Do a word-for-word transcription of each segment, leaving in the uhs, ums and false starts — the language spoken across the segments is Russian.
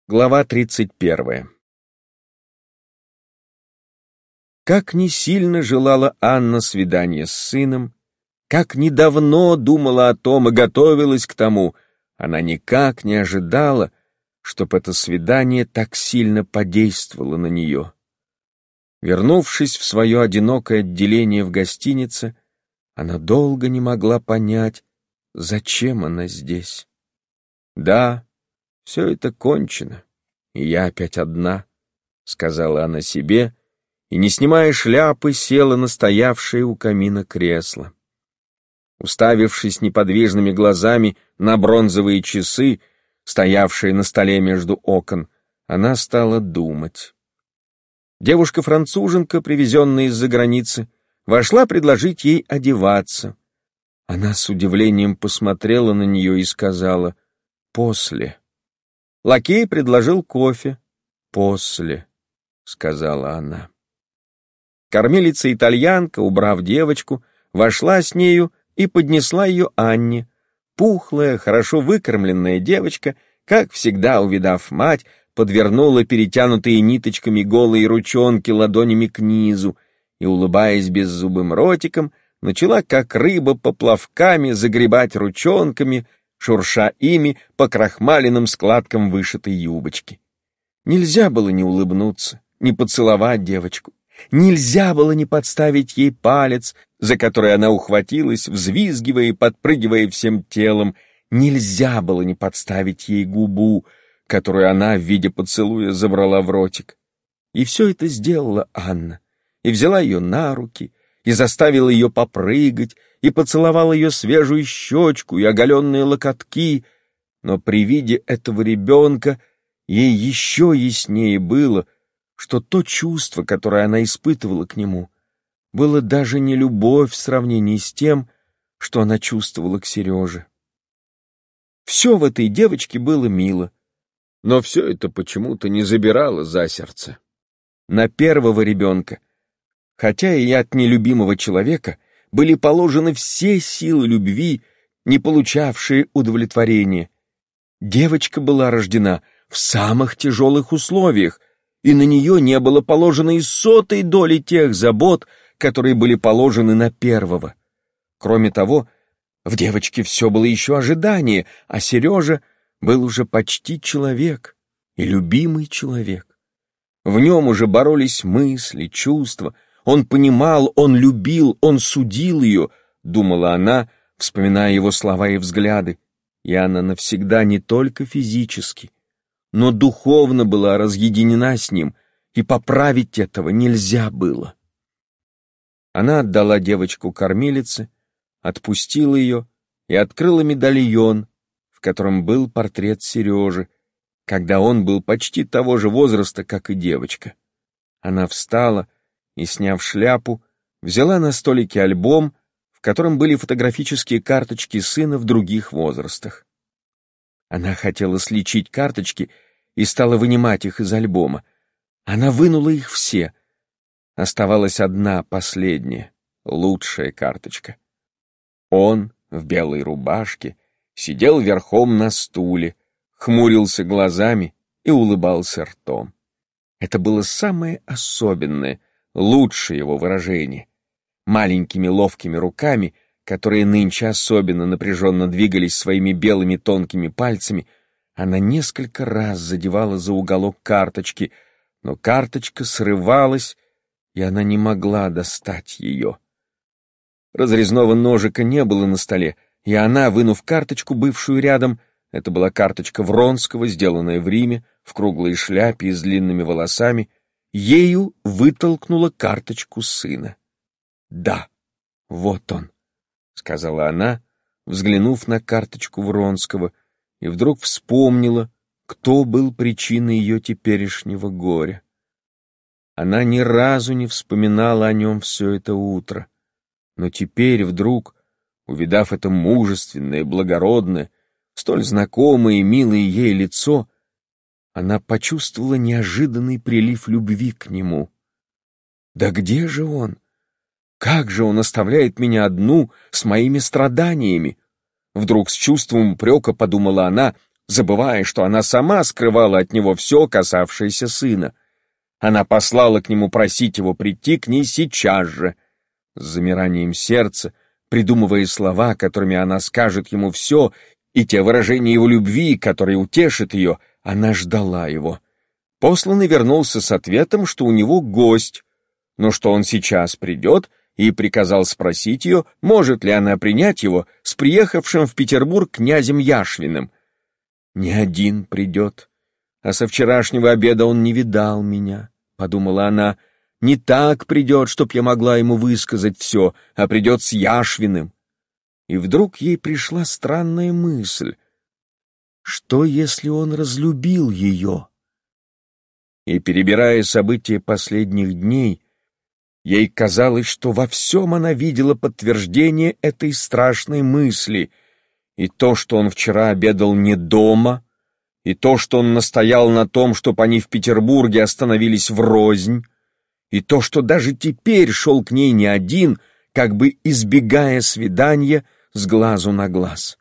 Глава тридцать первая. Как не сильно желала Анна свидания с сыном, как недавно думала о том и готовилась к тому, она никак не ожидала, чтоб это свидание так сильно подействовало на нее. Вернувшись в свое одинокое отделение в гостинице, она долго не могла понять, зачем она здесь. Да, все это кончено, и я опять одна, — сказала она себе, и, не снимая шляпы, села на стоявшее у камина кресло. Уставившись неподвижными глазами на бронзовые часы, стоявшие на столе между окон, она стала думать. Девушка-француженка, привезенная из-за границы, вошла предложить ей одеваться. Она с удивлением посмотрела на нее и сказала: «После». Лакей предложил кофе. «После», — сказала она. Кормилица-итальянка, убрав девочку, вошла с нею и поднесла ее Анне. Пухлая, хорошо выкормленная девочка, как всегда, увидав мать, подвернула перетянутые ниточками голые ручонки ладонями к низу и, улыбаясь беззубым ротиком, начала, как рыба, поплавками загребать ручонками, шурша ими по крахмаленным складкам вышитой юбочки. Нельзя было не улыбнуться, не поцеловать девочку. Нельзя было не подставить ей палец, за который она ухватилась, взвизгивая и подпрыгивая всем телом. Нельзя было не подставить ей губу, которую она в виде поцелуя забрала в ротик. И все это сделала Анна, и взяла ее на руки, и заставила ее попрыгать, и поцеловала ее свежую щечку и оголенные локотки, но при виде этого ребенка ей еще яснее было, что то чувство, которое она испытывала к нему, было даже не любовь в сравнении с тем, что она чувствовала к Сереже. Все в этой девочке было мило, но все это почему-то не забирало за сердце. На первого ребенка, хотя и от нелюбимого человека, были положены все силы любви, не получавшие удовлетворения. Девочка была рождена в самых тяжелых условиях, и на нее не было положено и сотой доли тех забот, которые были положены на первого. Кроме того, в девочке все было еще ожидание, а Сережа был уже почти человек и любимый человек. В нем уже боролись мысли, чувства. Он понимал, он любил, он судил ее, думала она, вспоминая его слова и взгляды. И она навсегда не только физически, но духовно была разъединена с ним, и поправить этого нельзя было. Она отдала девочку кормилице, отпустила ее и открыла медальон, в котором был портрет Сережи, когда он был почти того же возраста, как и девочка. Она встала и, сняв шляпу, взяла на столике альбом, в котором были фотографические карточки сына в других возрастах. Она хотела сличить карточки и стала вынимать их из альбома. Она вынула их все. Оставалась одна, последняя, лучшая карточка. Он в белой рубашке сидел верхом на стуле, хмурился глазами и улыбался ртом. Это было самое особенное, лучшее его выражение. Маленькими ловкими руками, которые нынче особенно напряженно двигались своими белыми тонкими пальцами, она несколько раз задевала за уголок карточки, но карточка срывалась, и она не могла достать ее. Разрезного ножика не было на столе, и она, вынув карточку, бывшую рядом, это была карточка Вронского, сделанная в Риме, в круглой шляпе и с длинными волосами, ею вытолкнула карточку сына. «Да, вот он», — сказала она, взглянув на карточку Вронского, и вдруг вспомнила, кто был причиной ее теперешнего горя. Она ни разу не вспоминала о нем все это утро, но теперь вдруг, увидав это мужественное, благородное, столь знакомое и милое ей лицо, она почувствовала неожиданный прилив любви к нему. «Да где же он? Как же он оставляет меня одну с моими страданиями?» Вдруг с чувством упрека подумала она, забывая, что она сама скрывала от него все, касавшееся сына. Она послала к нему просить его прийти к ней сейчас же. С замиранием сердца, придумывая слова, которыми она скажет ему все, и те выражения его любви, которые утешат ее, она ждала его. Посланный вернулся с ответом, что у него гость, но что он сейчас придет, и приказал спросить ее, может ли она принять его с приехавшим в Петербург князем Яшвиным. «Не один придет, а со вчерашнего обеда он не видал меня», — подумала она. «Не так придет, чтоб я могла ему высказать все, а придет с Яшвиным». И вдруг ей пришла странная мысль. Что, если он разлюбил ее? И, перебирая события последних дней, ей казалось, что во всем она видела подтверждение этой страшной мысли, и то, что он вчера обедал не дома, и то, что он настоял на том, чтобы они в Петербурге остановились врознь, и то, что даже теперь шел к ней не один, как бы избегая свидания с глазу на глаз.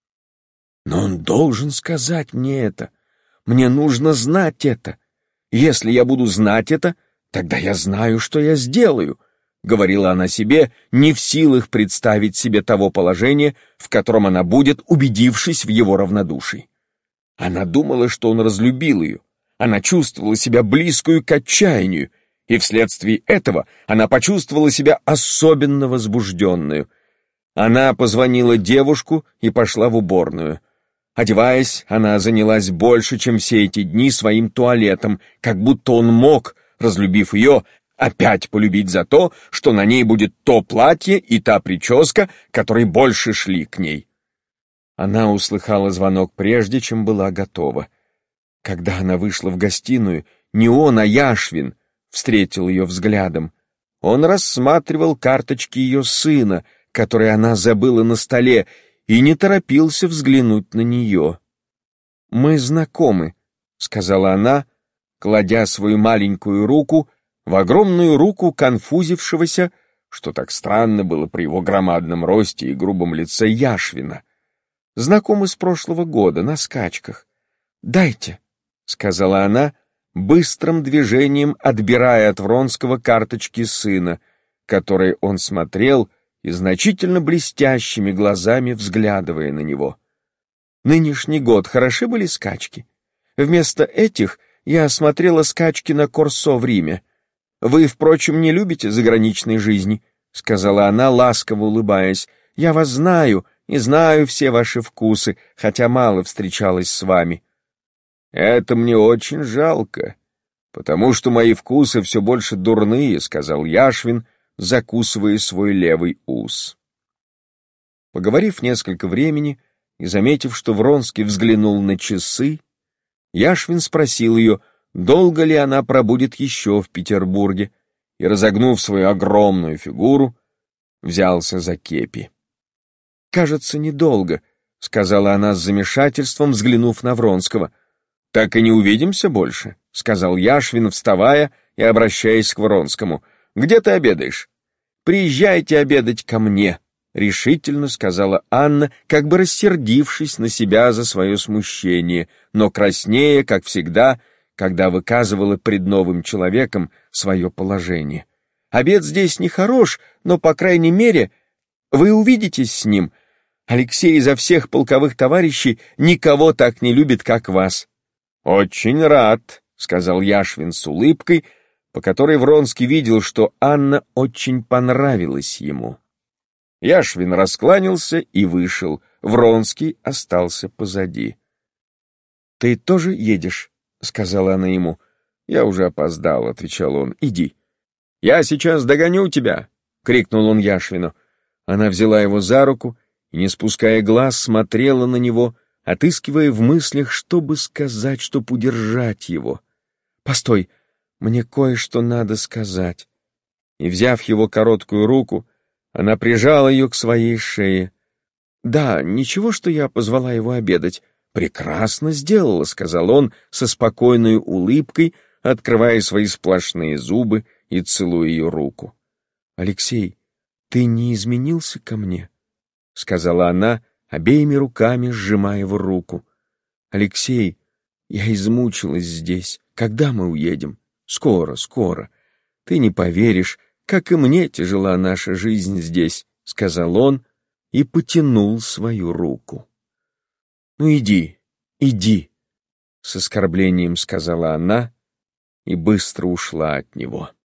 Но он должен сказать мне это. Мне нужно знать это. Если я буду знать это, тогда я знаю, что я сделаю, — говорила она себе, не в силах представить себе того положения, в котором она будет, убедившись в его равнодушии. Она думала, что он разлюбил ее. Она чувствовала себя близкую к отчаянию, и вследствие этого она почувствовала себя особенно возбужденную. Она позвонила девушку и пошла в уборную. Одеваясь, она занялась больше, чем все эти дни, своим туалетом, как будто он мог, разлюбив ее, опять полюбить за то, что на ней будет то платье и та прическа, которые больше шли к ней. Она услыхала звонок прежде, чем была готова. Когда она вышла в гостиную, не он, а Яшвин встретил ее взглядом. Он рассматривал карточки ее сына, которые она забыла на столе, и не торопился взглянуть на нее. «Мы знакомы», — сказала она, кладя свою маленькую руку в огромную руку конфузившегося, что так странно было при его громадном росте и грубом лице, Яшвина. «Знакомы с прошлого года, на скачках. Дайте», — сказала она, быстрым движением отбирая от Вронского карточки сына, которые он смотрел, и значительно блестящими глазами взглядывая на него. «Нынешний год хороши были скачки? Вместо этих я осмотрела скачки на Корсо в Риме. Вы, впрочем, не любите заграничной жизни», — сказала она, ласково улыбаясь. «Я вас знаю и знаю все ваши вкусы, хотя мало встречалась с вами». «Это мне очень жалко, потому что мои вкусы все больше дурные», — сказал Яшвин, закусывая свой левый ус. Поговорив несколько времени и заметив, что Вронский взглянул на часы, Яшвин спросил ее, долго ли она пробудет еще в Петербурге, и, разогнув свою огромную фигуру, взялся за кепи. «Кажется, недолго», — сказала она с замешательством, взглянув на Вронского. «Так и не увидимся больше», — сказал Яшвин, вставая и обращаясь к Вронскому. «Где ты обедаешь?» «Приезжайте обедать ко мне», — решительно сказала Анна, как бы рассердившись на себя за свое смущение, но краснея, как всегда, когда выказывала пред новым человеком свое положение. «Обед здесь нехорош, но, по крайней мере, вы увидитесь с ним. Алексей изо всех полковых товарищей никого так не любит, как вас». «Очень рад», — сказал Яшвин с улыбкой, по которой Вронский видел, что Анна очень понравилась ему. Яшвин раскланялся и вышел. Вронский остался позади. «Ты тоже едешь?» — сказала она ему. «Я уже опоздал», — отвечал он. «Иди». «Я сейчас догоню тебя!» — крикнул он Яшвину. Она взяла его за руку и, не спуская глаз, смотрела на него, отыскивая в мыслях, чтобы сказать, чтоб удержать его. «Постой, мне кое-что надо сказать». И, взяв его короткую руку, она прижала ее к своей шее. «Да, ничего, что я позвала его обедать. Прекрасно сделала», — сказал он со спокойной улыбкой, открывая свои сплошные зубы и целуя ее руку. «Алексей, ты не изменился ко мне?» — сказала она, обеими руками сжимая его руку. Алексей, я измучилась здесь. Когда мы уедем? Скоро, скоро. Ты не поверишь, как и мне тяжела наша жизнь здесь, сказал он и потянул свою руку. Ну иди, иди, с оскорблением сказала она и быстро ушла от него.